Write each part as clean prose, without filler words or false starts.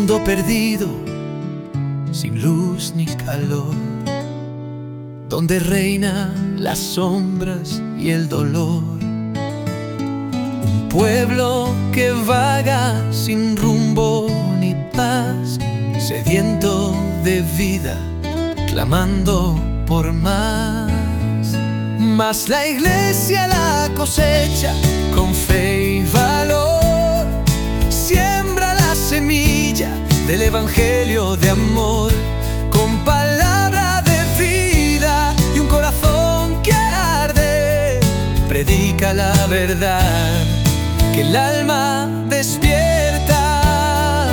mundo perdido, sin luz ni calor, donde reinan las sombras y el dolor. Un pueblo que vaga sin rumbo ni paz, sediento de vida, clamando por más. Mas la iglesia la cosecha con fe y valor, siembra la semilla del evangelio de amor, con palabra de vida y un corazón que arde. Predica la verdad que el alma despierta,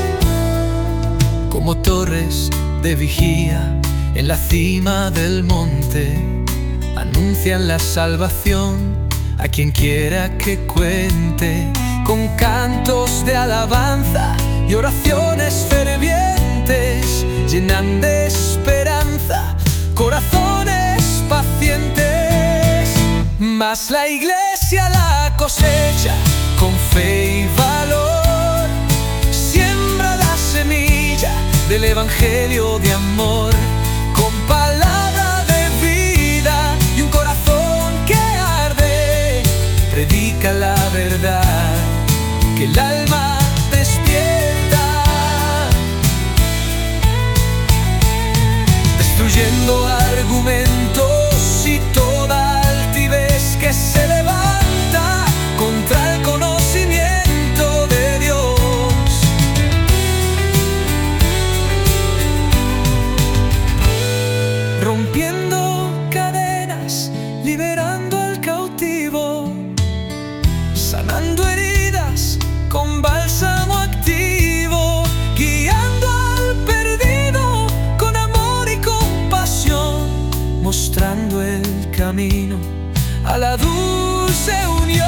como torres de vigía en la cima del monte. Anuncian la salvación a quien quiera que cuente, con cantos de alabanza y oraciones fervientes. Llenan de esperanza corazones pacientes. Mas la iglesia la cosecha con fe y valor, siembra la semilla del evangelio de amor, con palabra de vida y un corazón que arde. Predica la verdad que el alma despierta, destruyendo argumentos y toda altivez que se levanta contra el conocimiento de Dios. Rompiendo cadenas, liberando al cautivo, sanando heridas con bálsamo activo, guiando al perdido con amor y compasión, mostrando el camino a la dulce unión.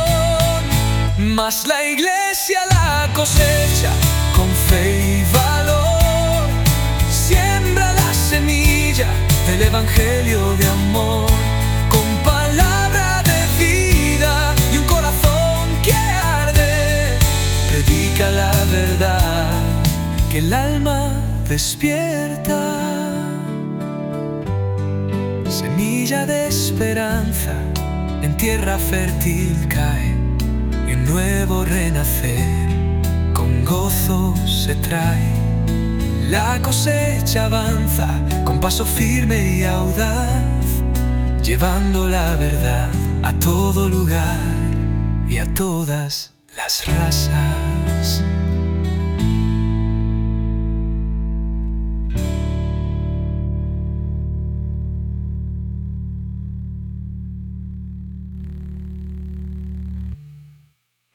Mas la iglesia la cosecha con fe y valor, siembra la semilla del evangelio de amor, con palabra de vida y un corazón que arde. Predica la verdad que el alma despierta, semilla de esperanza en tierra fértil cae, y un nuevo renacer con gozo se trae. La cosecha avanza con paso firme y audaz, llevando la verdad a todo lugar y a todas las razas.